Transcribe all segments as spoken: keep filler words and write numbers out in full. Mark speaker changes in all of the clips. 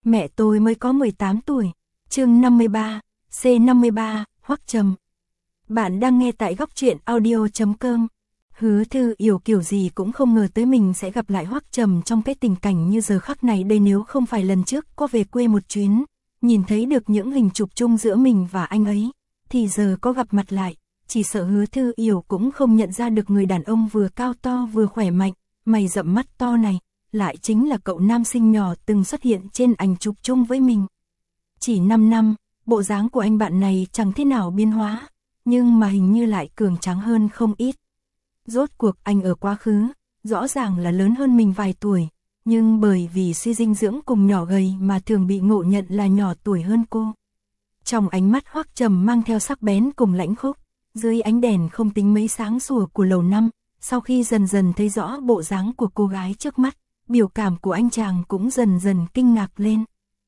Speaker 1: Mẹ tôi mới có mười tám tuổi. Chương năm mươi ba, C năm mươi ba, Hoắc Trầm. Bạn đang nghe tại góc truyện audio chấm com. Hứa Thư Yểu kiểu gì cũng không ngờ tới mình sẽ gặp lại Hoắc Trầm trong cái tình cảnh như giờ khắc này đây, nếu không phải lần trước có về quê một chuyến, nhìn thấy được những hình chụp chung giữa mình và anh ấy, thì giờ có gặp mặt lại, chỉ sợ Hứa Thư Yểu cũng không nhận ra được người đàn ông vừa cao to vừa khỏe mạnh, mày rậm mắt to này, lại chính là cậu nam sinh nhỏ từng xuất hiện trên ảnh chụp chung với mình. Chỉ năm năm, bộ dáng của anh bạn này chẳng thế nào biến hóa, nhưng mà hình như lại cường tráng hơn không ít. Rốt cuộc anh ở quá khứ, rõ ràng là lớn hơn mình vài tuổi, nhưng bởi vì suy dinh dưỡng cùng nhỏ gầy mà thường bị ngộ nhận là nhỏ tuổi hơn cô. Trong ánh mắt Hoắc Trầm mang theo sắc bén cùng lãnh khốc, dưới ánh đèn không tính mấy sáng sủa của lầu năm, sau khi dần dần thấy rõ bộ dáng của cô gái trước mắt, biểu cảm của anh chàng cũng dần dần kinh ngạc lên.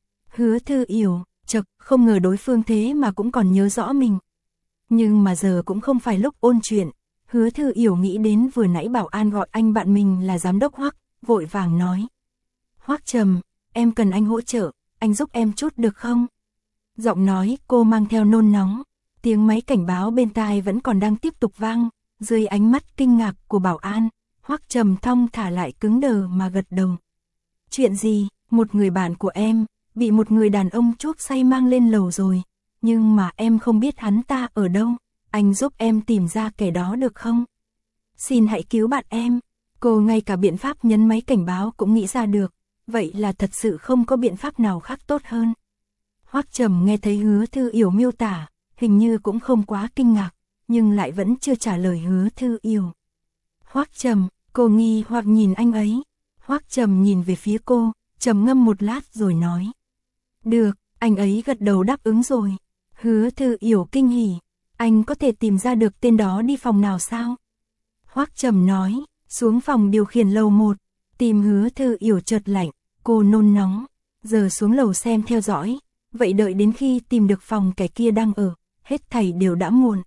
Speaker 1: Hứa Thư Yểu, chậc, không ngờ đối phương thế mà cũng còn nhớ rõ mình. Nhưng mà giờ cũng không phải lúc ôn chuyện. Hứa Thư Yểu nghĩ đến vừa nãy bảo an gọi anh bạn mình là giám đốc Hoắc, vội vàng nói. Hoắc Trầm, em cần anh hỗ trợ, anh giúp em chút được không? Giọng nói cô mang theo nôn nóng, tiếng máy cảnh báo bên tai vẫn còn đang tiếp tục vang, dưới ánh mắt kinh ngạc của bảo an, Hoắc Trầm thong thả lại cứng đờ mà gật đầu. Chuyện gì, một người bạn của em, bị một người đàn ông chuốc say mang lên lầu rồi, nhưng mà em không biết hắn ta ở đâu. Anh giúp em tìm ra kẻ đó được không? Xin hãy cứu bạn em. Cô ngay cả biện pháp nhấn máy cảnh báo cũng nghĩ ra được, vậy là thật sự không có biện pháp nào khác tốt hơn. Hoắc Trầm nghe thấy Hứa Thư Yểu miêu tả, hình như cũng không quá kinh ngạc, nhưng lại vẫn chưa trả lời Hứa Thư Yểu. Hoắc Trầm, cô nghi hoặc nhìn anh ấy. Hoắc Trầm nhìn về phía cô, trầm ngâm một lát rồi nói. Được, anh ấy gật đầu đáp ứng rồi. Hứa Thư Yểu kinh hỉ. Anh có thể tìm ra được tên đó đi phòng nào sao? Hoắc Trầm nói, xuống phòng điều khiển lầu một, tìm Hứa Thư Yểu chợt lạnh, cô nôn nóng, giờ xuống lầu xem theo dõi, vậy đợi đến khi tìm được phòng kẻ kia đang ở, hết thảy đều đã muộn.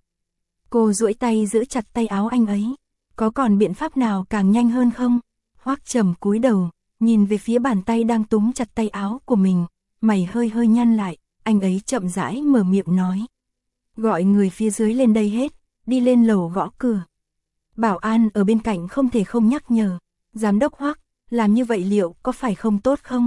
Speaker 1: Cô duỗi tay giữ chặt tay áo anh ấy, có còn biện pháp nào càng nhanh hơn không? Hoắc Trầm cúi đầu, nhìn về phía bàn tay đang túm chặt tay áo của mình, mày hơi hơi nhăn lại, anh ấy chậm rãi mở miệng nói. Gọi người phía dưới lên đây hết, đi lên lầu gõ cửa. Bảo an ở bên cạnh không thể không nhắc nhở, giám đốc Hoắc, làm như vậy liệu có phải không tốt không?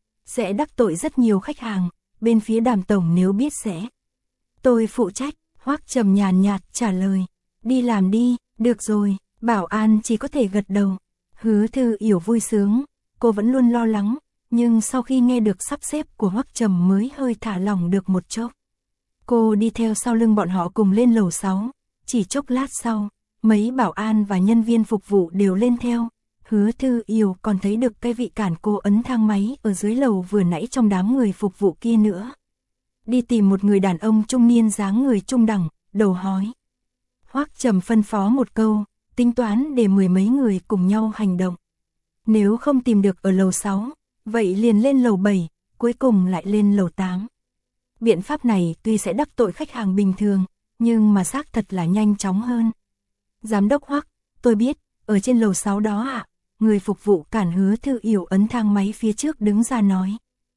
Speaker 1: Sẽ đắc tội rất nhiều khách hàng, bên phía Đàm tổng nếu biết sẽ. Tôi phụ trách, Hoắc Trầm nhàn nhạt trả lời, đi làm đi, được rồi, bảo an chỉ có thể gật đầu. Hứa Thư Yểu vui sướng, cô vẫn luôn lo lắng, nhưng sau khi nghe được sắp xếp của Hoắc Trầm mới hơi thả lỏng được một chốc. Cô đi theo sau lưng bọn họ cùng lên lầu sáu, chỉ chốc lát sau, mấy bảo an và nhân viên phục vụ đều lên theo. Hứa Thư Yểu còn thấy được cái vị cản cô ấn thang máy ở dưới lầu vừa nãy trong đám người phục vụ kia nữa. Đi tìm một người đàn ông trung niên dáng người trung đẳng, đầu hói. Hoắc Trầm phân phó một câu, tính toán để mười mấy người cùng nhau hành động. Nếu không tìm được ở lầu sáu, vậy liền lên lầu bảy, cuối cùng lại lên lầu tám. Biện pháp này tuy sẽ đắc tội khách hàng bình thường, nhưng mà xác thật là nhanh chóng hơn. Giám đốc Hoắc, tôi biết, ở trên lầu sáu đó ạ. À? Người phục vụ cản Hứa Thư Yểu ấn thang máy phía trước đứng ra nói.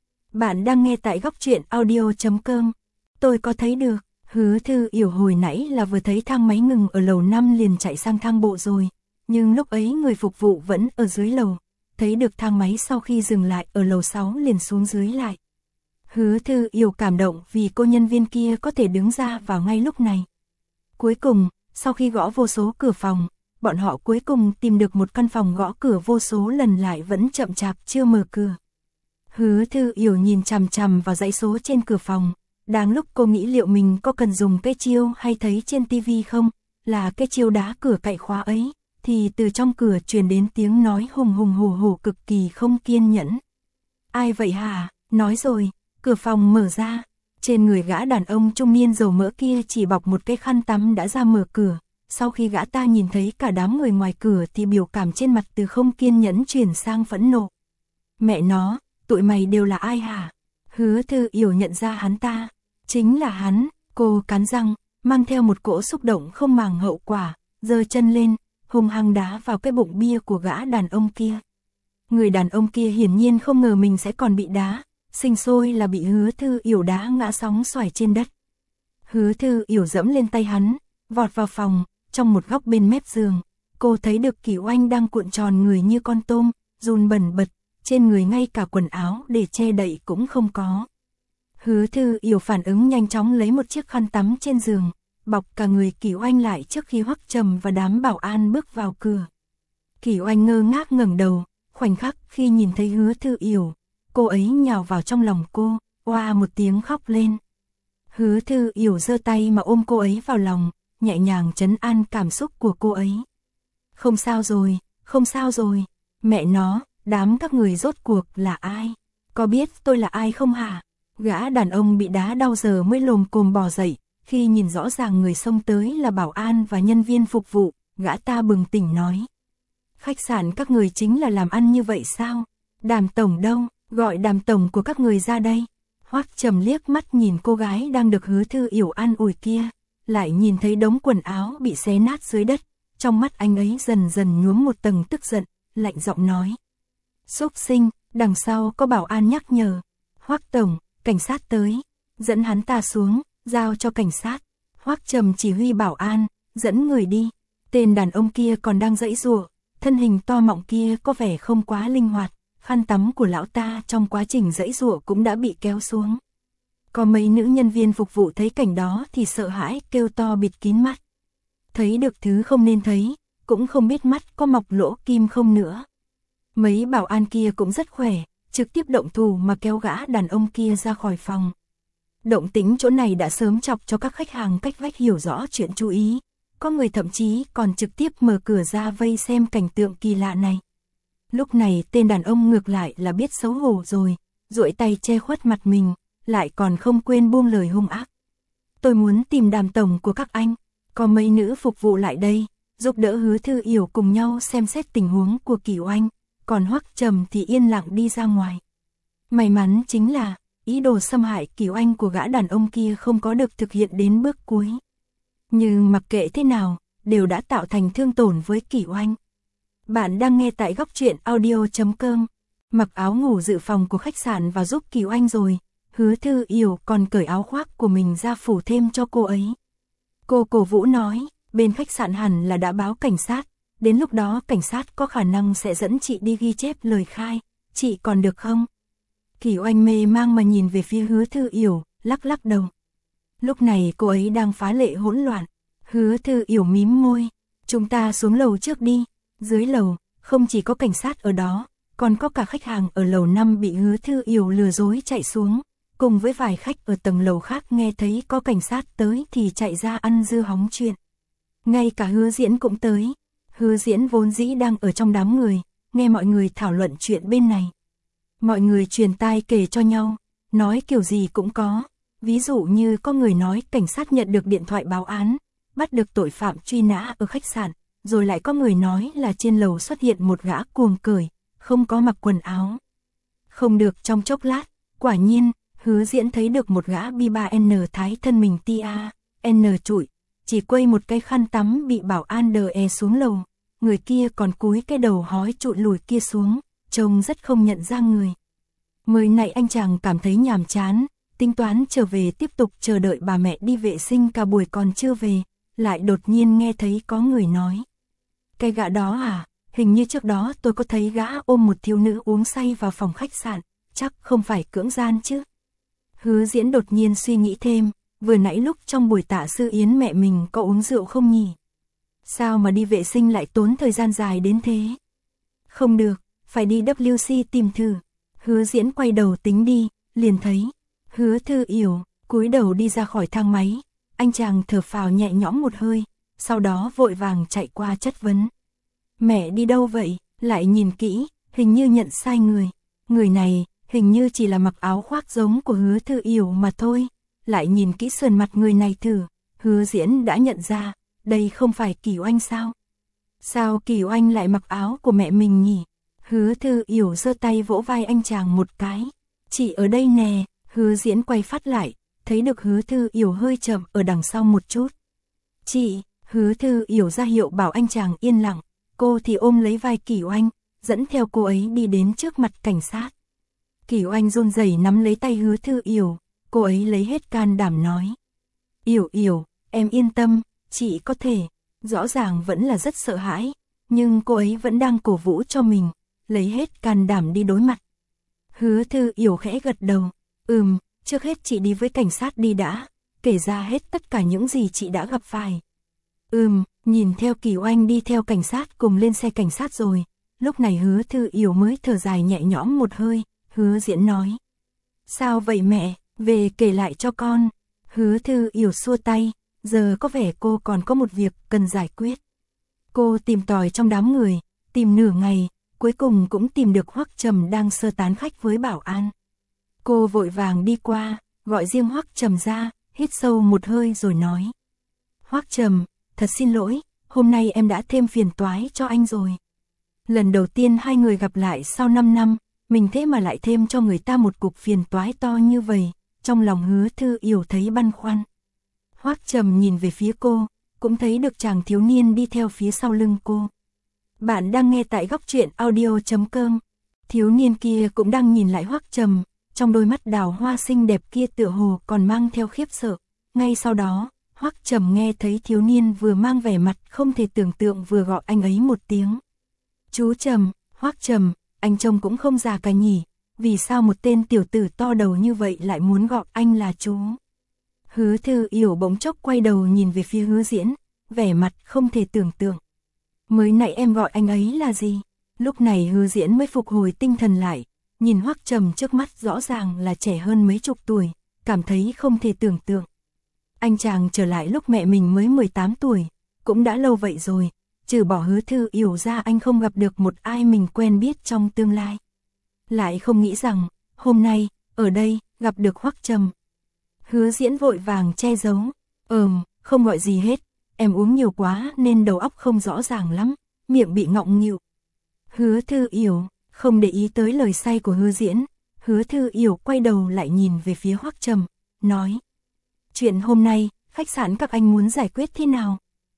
Speaker 1: Bạn đang nghe tại góc truyện audio chấm com. Tôi có thấy được, Hứa Thư Yểu hồi nãy là vừa thấy thang máy ngừng ở lầu năm liền chạy sang thang bộ rồi. Nhưng lúc ấy người phục vụ vẫn ở dưới lầu, thấy được thang máy sau khi dừng lại ở lầu sáu liền xuống dưới lại. Hứa Thư Yểu cảm động vì cô nhân viên kia có thể đứng ra vào ngay lúc này. Cuối cùng, sau khi gõ vô số cửa phòng, bọn họ cuối cùng tìm được một căn phòng gõ cửa vô số lần lại vẫn chậm chạp chưa mở cửa. Hứa Thư Yểu nhìn chằm chằm vào dãy số trên cửa phòng, đang lúc cô nghĩ liệu mình có cần dùng cái chiêu hay thấy trên tivi không, là cái chiêu đá cửa cậy khóa ấy, thì từ trong cửa truyền đến tiếng nói hùng hùng hổ hổ cực kỳ không kiên nhẫn. Ai vậy hả? Nói rồi. Cửa phòng mở ra, trên người gã đàn ông trung niên dầu mỡ kia chỉ bọc một cái khăn tắm đã ra mở cửa. Sau khi gã ta nhìn thấy cả đám người ngoài cửa thì biểu cảm trên mặt từ không kiên nhẫn chuyển sang phẫn nộ. Mẹ nó, tụi mày đều là ai hả? Hứa Thư Yểu nhận ra hắn ta, chính là hắn. Cô cắn răng, mang theo một cỗ xúc động không màng hậu quả, giơ chân lên, hung hăng đá vào cái bụng bia của gã đàn ông kia. Người đàn ông kia hiển nhiên không ngờ mình sẽ còn bị đá. sinh sôi là bị Hứa Thư Yểu đá ngã sóng xoài trên đất. Hứa Thư Yểu dẫm lên tay hắn, vọt vào phòng, trong một góc bên mép giường, cô thấy được Kỷ Oanh đang cuộn tròn người như con tôm, run bần bật, trên người ngay cả quần áo để che đậy cũng không có. Hứa Thư Yểu phản ứng nhanh chóng lấy một chiếc khăn tắm trên giường, bọc cả người Kỷ Oanh lại trước khi Hoắc Trầm và đám bảo an bước vào cửa. Kỷ Oanh ngơ ngác ngẩng đầu, khoảnh khắc khi nhìn thấy Hứa Thư Yểu, cô ấy nhào vào trong lòng cô, oa một tiếng khóc lên. Hứa Thư Yểu giơ tay mà ôm cô ấy vào lòng, nhẹ nhàng trấn an cảm xúc của cô ấy. Không sao rồi, không sao rồi, mẹ nó, đám các người rốt cuộc là ai? Có biết tôi là ai không hả? Gã đàn ông bị đá đau giờ mới lồm cồm bò dậy, khi nhìn rõ ràng người xông tới là bảo an và nhân viên phục vụ, gã ta bừng tỉnh nói. Khách sạn các người chính là làm ăn như vậy sao? Đàm tổng đâu, gọi đàm tổng của các người ra đây. Hoắc Trầm liếc mắt nhìn cô gái đang được Hứa Thư Yểu an ủi kia, lại nhìn thấy đống quần áo bị xé nát dưới đất, trong mắt anh ấy dần dần nhuốm một tầng tức giận, lạnh giọng nói. Xúc sinh, đằng sau có bảo an nhắc nhở. Hoắc tổng, cảnh sát tới, dẫn hắn ta xuống, giao cho cảnh sát. Hoắc Trầm chỉ huy bảo an, dẫn người đi. Tên đàn ông kia còn đang giãy giụa, thân hình to mọng kia có vẻ không quá linh hoạt, khăn tắm của lão ta trong quá trình giãy giụa cũng đã bị kéo xuống. Có mấy nữ nhân viên phục vụ thấy cảnh đó thì sợ hãi kêu to bịt kín mắt. Thấy được thứ không nên thấy, cũng không biết mắt có mọc lỗ kim không nữa. Mấy bảo an kia cũng rất khỏe, trực tiếp động thủ mà kéo gã đàn ông kia ra khỏi phòng. Động tĩnh chỗ này đã sớm chọc cho các khách hàng cách vách hiểu rõ chuyện chú ý. Có người thậm chí còn trực tiếp mở cửa ra vây xem cảnh tượng kỳ lạ này. Lúc này tên đàn ông ngược lại là biết xấu hổ rồi, duỗi tay che khuất mặt mình, lại còn không quên buông lời hung ác. Tôi muốn tìm đàm tổng của các anh, có mấy nữ phục vụ lại đây, giúp đỡ Hứa Thư Yểu cùng nhau xem xét tình huống của Kỷ Oanh, còn Hoắc Trầm thì yên lặng đi ra ngoài. May mắn chính là, ý đồ xâm hại Kỷ Oanh của gã đàn ông kia không có được thực hiện đến bước cuối. Nhưng mặc kệ thế nào, đều đã tạo thành thương tổn với Kỷ Oanh. Bạn đang nghe tại góc truyện audio chấm com. Mặc áo ngủ dự phòng của khách sạn và giúp Kỷ Oanh rồi, Hứa Thư Yểu còn cởi áo khoác của mình ra phủ thêm cho cô ấy. Cô cổ vũ nói, bên khách sạn hẳn là đã báo cảnh sát, đến lúc đó cảnh sát có khả năng sẽ dẫn chị đi ghi chép lời khai, chị còn được không? Kỷ Oanh mê mang mà nhìn về phía Hứa Thư Yểu, lắc lắc đầu. Lúc này cô ấy đang phá lệ hỗn loạn. Hứa Thư Yểu mím môi, chúng ta xuống lầu trước đi. Dưới lầu, không chỉ có cảnh sát ở đó, còn có cả khách hàng ở lầu năm bị Hứa Thư Yểu lừa dối chạy xuống, cùng với vài khách ở tầng lầu khác nghe thấy có cảnh sát tới thì chạy ra ăn dưa hóng chuyện. Ngay cả Hứa Diễn cũng tới. Hứa Diễn vốn dĩ đang ở trong đám người, nghe mọi người thảo luận chuyện bên này. Mọi người truyền tai kể cho nhau, nói kiểu gì cũng có. Ví dụ như có người nói cảnh sát nhận được điện thoại báo án, bắt được tội phạm truy nã ở khách sạn, rồi lại có người nói là trên lầu xuất hiện một gã cuồng cởi, không có mặc quần áo. Không được trong chốc lát, quả nhiên, Hứa Diễn thấy được một gã bi ba N thái thân mình tia, N trụi, chỉ quây một cái khăn tắm bị bảo an đờ e xuống lầu, người kia còn cúi cái đầu hói trụi lùi kia xuống, trông rất không nhận ra người. Mới nãy anh chàng cảm thấy nhàm chán, tính toán trở về tiếp tục chờ đợi bà mẹ đi vệ sinh cả buổi còn chưa về, lại đột nhiên nghe thấy có người nói. Cái gã đó à, hình như trước đó tôi có thấy gã ôm một thiếu nữ uống say vào phòng khách sạn, chắc không phải cưỡng gian chứ. Hứa Diễn đột nhiên suy nghĩ thêm, vừa nãy lúc trong buổi tạ sư yến mẹ mình có uống rượu không nhỉ? Sao mà đi vệ sinh lại tốn thời gian dài đến thế? Không được, phải đi W C tìm thử. Hứa Diễn quay đầu tính đi, liền thấy Hứa Thư Yểu cúi đầu đi ra khỏi thang máy. Anh chàng thở phào nhẹ nhõm một hơi, sau đó vội vàng chạy qua chất vấn. Mẹ đi đâu vậy? Lại nhìn kỹ, hình như nhận sai người. Người này, hình như chỉ là mặc áo khoác giống của Hứa Thư Yểu mà thôi. Lại nhìn kỹ sườn mặt người này thử, Hứa Diễn đã nhận ra, đây không phải Kỷ Oanh sao? Sao Kỷ Oanh lại mặc áo của mẹ mình nhỉ? Hứa Thư Yểu giơ tay vỗ vai anh chàng một cái. Chị ở đây nè. Hứa Diễn quay phát lại, thấy được Hứa Thư Yểu hơi chậm ở đằng sau một chút. Chị, Hứa Thư Yểu ra hiệu bảo anh chàng yên lặng, cô thì ôm lấy vai Kỷ Oanh, dẫn theo cô ấy đi đến trước mặt cảnh sát. Kỳ Oanh run rẩy nắm lấy tay Hứa Thư Yểu, cô ấy lấy hết can đảm nói. Yểu Yểu, em yên tâm, chị có thể. Rõ ràng vẫn là rất sợ hãi, nhưng cô ấy vẫn đang cổ vũ cho mình, lấy hết can đảm đi đối mặt. Hứa Thư Yểu khẽ gật đầu, ừm, trước hết chị đi với cảnh sát đi đã, kể ra hết tất cả những gì chị đã gặp phải. Ừm, nhìn theo Kỳ Oanh đi theo cảnh sát cùng lên xe cảnh sát rồi, lúc này Hứa Thư Yểu mới thở dài nhẹ nhõm một hơi. Hứa Diễn nói. Sao vậy mẹ, về kể lại cho con. Hứa Thư Yểu xua tay, giờ có vẻ cô còn có một việc cần giải quyết. Cô tìm tòi trong đám người, tìm nửa ngày, cuối cùng cũng tìm được Hoắc Trầm đang sơ tán khách với bảo an. Cô vội vàng đi qua, gọi riêng Hoắc Trầm ra, hít sâu một hơi rồi nói. Hoắc Trầm, thật xin lỗi, hôm nay em đã thêm phiền toái cho anh rồi. Lần đầu tiên hai người gặp lại sau năm năm, mình thế mà lại thêm cho người ta một cục phiền toái to như vậy, trong lòng Hứa Thư Yểu thấy băn khoăn. Hoắc Trầm nhìn về phía cô, cũng thấy được chàng thiếu niên đi theo phía sau lưng cô. Bạn đang nghe tại góc truyện audio chấm com. Thiếu niên kia cũng đang nhìn lại Hoắc Trầm, trong đôi mắt đào hoa xinh đẹp kia tựa hồ còn mang theo khiếp sợ. Ngay sau đó, Hoắc Trầm nghe thấy thiếu niên vừa mang vẻ mặt không thể tưởng tượng vừa gọi anh ấy một tiếng. Chú Trầm, Hoắc Trầm, anh trông cũng không già cả nhỉ, vì sao một tên tiểu tử to đầu như vậy lại muốn gọi anh là chú? Hứa Thư Yểu bỗng chốc quay đầu nhìn về phía Hứa Diễn, vẻ mặt không thể tưởng tượng. Mới nãy em gọi anh ấy là gì? Lúc này Hứa Diễn mới phục hồi tinh thần lại, nhìn Hoắc Trầm trước mắt rõ ràng là trẻ hơn mấy chục tuổi, cảm thấy không thể tưởng tượng. Anh chàng trở lại lúc mẹ mình mới mười tám tuổi, cũng đã lâu vậy rồi, trừ bỏ Hứa Thư Yểu ra anh không gặp được một ai mình quen biết trong tương lai. Lại không nghĩ rằng, hôm nay, ở đây, gặp được Hoắc Trầm. Hứa Diễn vội vàng che giấu, ừm, không gọi gì hết, em uống nhiều quá nên đầu óc không rõ ràng lắm, miệng bị ngọng nghịu. Hứa Thư Yểu, không để ý tới lời say của Hứa Diễn, Hứa Thư Yểu quay đầu lại nhìn về phía Hoắc Trầm, nói. Chuyện hôm nay, khách sạn các anh muốn giải quyết thế nào?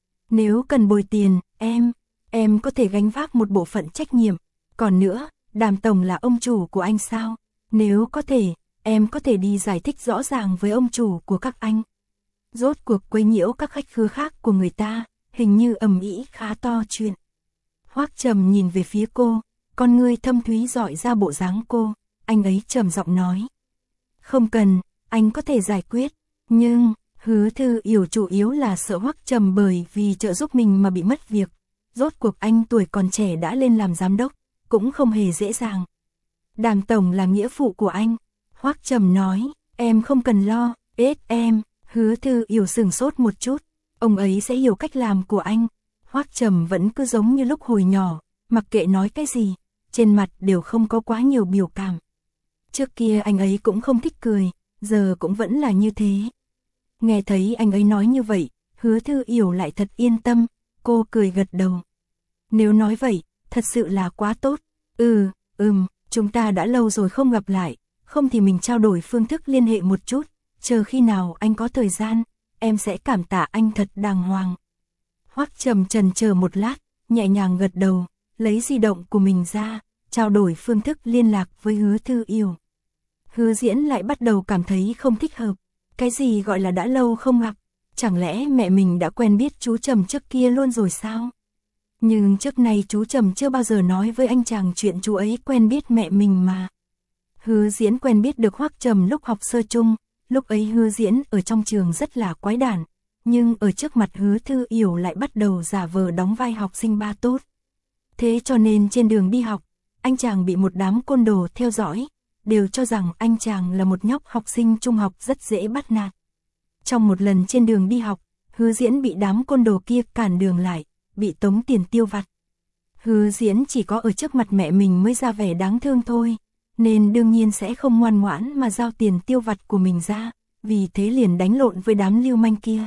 Speaker 1: Nếu cần bồi tiền, em, em có thể gánh vác một bộ phận trách nhiệm. Còn nữa, Đàm Tổng là ông chủ của anh sao? Nếu có thể, em có thể đi giải thích rõ ràng với ông chủ của các anh. Rốt cuộc quấy nhiễu các khách khứa khác của người ta, hình như ầm ĩ khá to chuyện. Hoắc Trầm nhìn về phía cô, con ngươi thâm thúy dọi ra bộ dáng cô, anh ấy trầm giọng nói. Không cần, anh có thể giải quyết, nhưng... Hứa Thư Yểu chủ yếu là sợ Hoắc Trầm bởi vì trợ giúp mình mà bị mất việc. Rốt cuộc anh tuổi còn trẻ đã lên làm giám đốc, cũng không hề dễ dàng. Đàm Tổng là nghĩa phụ của anh. Hoắc Trầm nói, em không cần lo, ết em. Hứa Thư Yểu sửng sốt một chút, ông ấy sẽ hiểu cách làm của anh. Hoắc Trầm vẫn cứ giống như lúc hồi nhỏ, mặc kệ nói cái gì, trên mặt đều không có quá nhiều biểu cảm. Trước kia anh ấy cũng không thích cười, giờ cũng vẫn là như thế. Nghe thấy anh ấy nói như vậy, Hứa Thư Yểu lại thật yên tâm, cô cười gật đầu. Nếu nói vậy, thật sự là quá tốt. Ừ, ừm, chúng ta đã lâu rồi không gặp lại, không thì mình trao đổi phương thức liên hệ một chút, chờ khi nào anh có thời gian, em sẽ cảm tạ anh thật đàng hoàng. Hoắc Trầm chần chờ một lát, nhẹ nhàng gật đầu, lấy di động của mình ra, trao đổi phương thức liên lạc với Hứa Thư Yểu. Hứa Diễn lại bắt đầu cảm thấy không thích hợp. Cái gì gọi là đã lâu không gặp, chẳng lẽ mẹ mình đã quen biết chú Trầm trước kia luôn rồi sao? Nhưng trước nay chú Trầm chưa bao giờ nói với anh chàng chuyện chú ấy quen biết mẹ mình mà. Hứa Diễn quen biết được Hoắc Trầm lúc học sơ chung, lúc ấy Hứa Diễn ở trong trường rất là quái đản, nhưng ở trước mặt Hứa Thư Yểu lại bắt đầu giả vờ đóng vai học sinh ba tốt. Thế cho nên trên đường đi học, anh chàng bị một đám côn đồ theo dõi, đều cho rằng anh chàng là một nhóc học sinh trung học rất dễ bắt nạt. Trong một lần trên đường đi học, Hứa Diễn bị đám côn đồ kia cản đường lại, bị tống tiền tiêu vặt. Hứa Diễn chỉ có ở trước mặt mẹ mình mới ra vẻ đáng thương thôi, nên đương nhiên sẽ không ngoan ngoãn mà giao tiền tiêu vặt của mình ra, vì thế liền đánh lộn với đám lưu manh kia.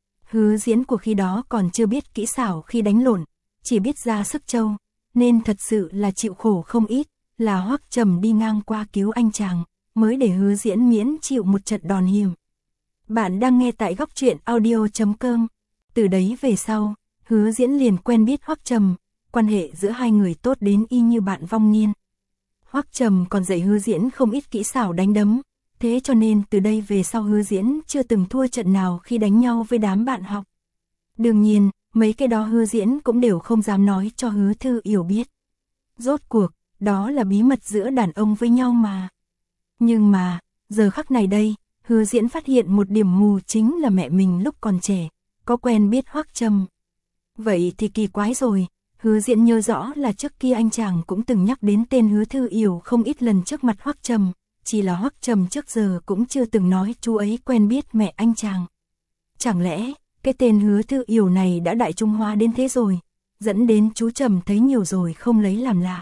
Speaker 1: Hứa Diễn của khi đó còn chưa biết kỹ xảo khi đánh lộn, chỉ biết ra sức trâu, nên thật sự là chịu khổ không ít. Là Hoắc Trầm đi ngang qua cứu anh chàng, mới để Hứa Diễn miễn chịu một trận đòn hiểm. Bạn đang nghe tại góc truyện audio chấm com. Từ đấy về sau, Hứa Diễn liền quen biết Hoắc Trầm, quan hệ giữa hai người tốt đến y như bạn vong niên. Hoắc Trầm còn dạy Hứa Diễn không ít kỹ xảo đánh đấm, thế cho nên từ đây về sau Hứa Diễn chưa từng thua trận nào khi đánh nhau với đám bạn học. Đương nhiên, mấy cái đó Hứa Diễn cũng đều không dám nói cho Hứa Thư Yểu biết. Rốt cuộc, đó là bí mật giữa đàn ông với nhau mà. Nhưng mà, giờ khắc này đây, Hứa Diễn phát hiện một điểm mù chính là mẹ mình lúc còn trẻ, có quen biết Hoắc Trầm. Vậy thì kỳ quái rồi, Hứa Diễn nhớ rõ là trước kia anh chàng cũng từng nhắc đến tên Hứa Thư Yểu không ít lần trước mặt Hoắc Trầm, chỉ là Hoắc Trầm trước giờ cũng chưa từng nói chú ấy quen biết mẹ anh chàng. Chẳng lẽ, cái tên Hứa Thư Yểu này đã đại trung hóa đến thế rồi, dẫn đến chú Trầm thấy nhiều rồi không lấy làm lạ.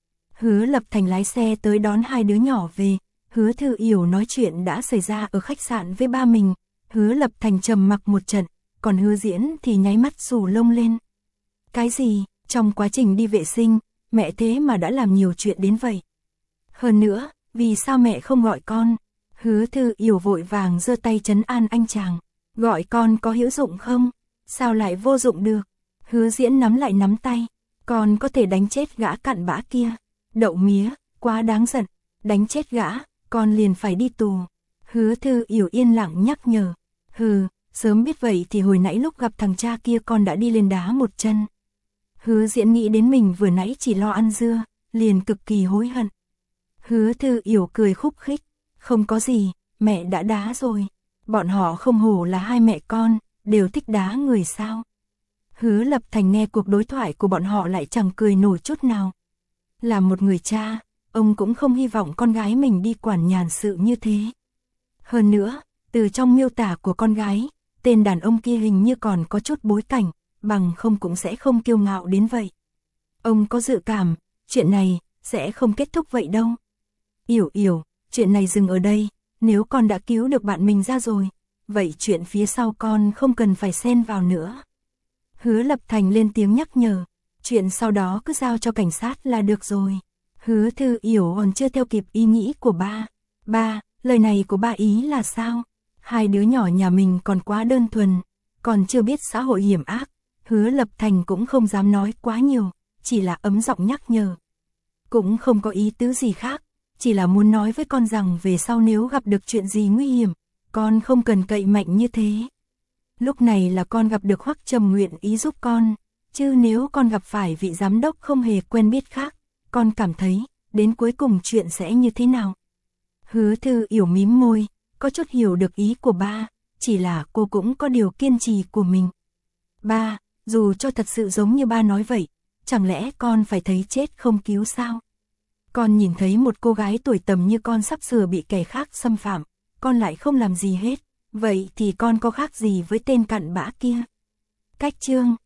Speaker 1: Hứa Lập Thành lái xe tới đón hai đứa nhỏ về, Hứa Thư Yểu nói chuyện đã xảy ra ở khách sạn với ba mình, Hứa Lập Thành trầm mặc một trận, còn Hứa Diễn thì nháy mắt xù lông lên. Cái gì, trong quá trình đi vệ sinh, mẹ thế mà đã làm nhiều chuyện đến vậy. Hơn nữa, vì sao mẹ không gọi con? Hứa Thư Yểu vội vàng giơ tay trấn an anh chàng, gọi con có hữu dụng không? Sao lại vô dụng được? Hứa Diễn nắm lại nắm tay, con có thể đánh chết gã cặn bã kia. Đậu mía, quá đáng giận, đánh chết gã, con liền phải đi tù. Hứa Thư Yểu yên lặng nhắc nhở, hừ, sớm biết vậy thì hồi nãy lúc gặp thằng cha kia con đã đi lên đá một chân. Hứa Diễn nghĩ đến mình vừa nãy chỉ lo ăn dưa, liền cực kỳ hối hận. Hứa Thư Yểu cười khúc khích, không có gì, mẹ đã đá rồi. Bọn họ không hổ là hai mẹ con, đều thích đá người sao. Hứa Lập Thành nghe cuộc đối thoại của bọn họ lại chẳng cười nổi chút nào. Là một người cha, ông cũng không hy vọng con gái mình đi quản nhàn sự như thế. Hơn nữa, từ trong miêu tả của con gái, tên đàn ông kia hình như còn có chút bối cảnh, bằng không cũng sẽ không kiêu ngạo đến vậy. Ông có dự cảm, chuyện này sẽ không kết thúc vậy đâu. Yểu Yểu, chuyện này dừng ở đây, nếu con đã cứu được bạn mình ra rồi, vậy chuyện phía sau con không cần phải xen vào nữa. Hứa Lập Thành lên tiếng nhắc nhở, chuyện sau đó cứ giao cho cảnh sát là được rồi. Hứa Thư Yểu còn chưa theo kịp ý nghĩ của ba. Ba, lời này của ba ý là sao? Hai đứa nhỏ nhà mình còn quá đơn thuần, còn chưa biết xã hội hiểm ác. Hứa Lập Thành cũng không dám nói quá nhiều, chỉ là ấm giọng nhắc nhở. Cũng không có ý tứ gì khác, chỉ là muốn nói với con rằng về sau nếu gặp được chuyện gì nguy hiểm, con không cần cậy mạnh như thế. Lúc này là con gặp được Hoắc Trầm nguyện ý giúp con, chứ nếu con gặp phải vị giám đốc không hề quen biết khác, con cảm thấy, đến cuối cùng chuyện sẽ như thế nào? Hứa Thư Yểu mím môi, có chút hiểu được ý của ba, chỉ là cô cũng có điều kiên trì của mình. Ba, dù cho thật sự giống như ba nói vậy, chẳng lẽ con phải thấy chết không cứu sao? Con nhìn thấy một cô gái tuổi tầm như con sắp sửa bị kẻ khác xâm phạm, con lại không làm gì hết, vậy thì con có khác gì với tên cặn bã kia? Cách chương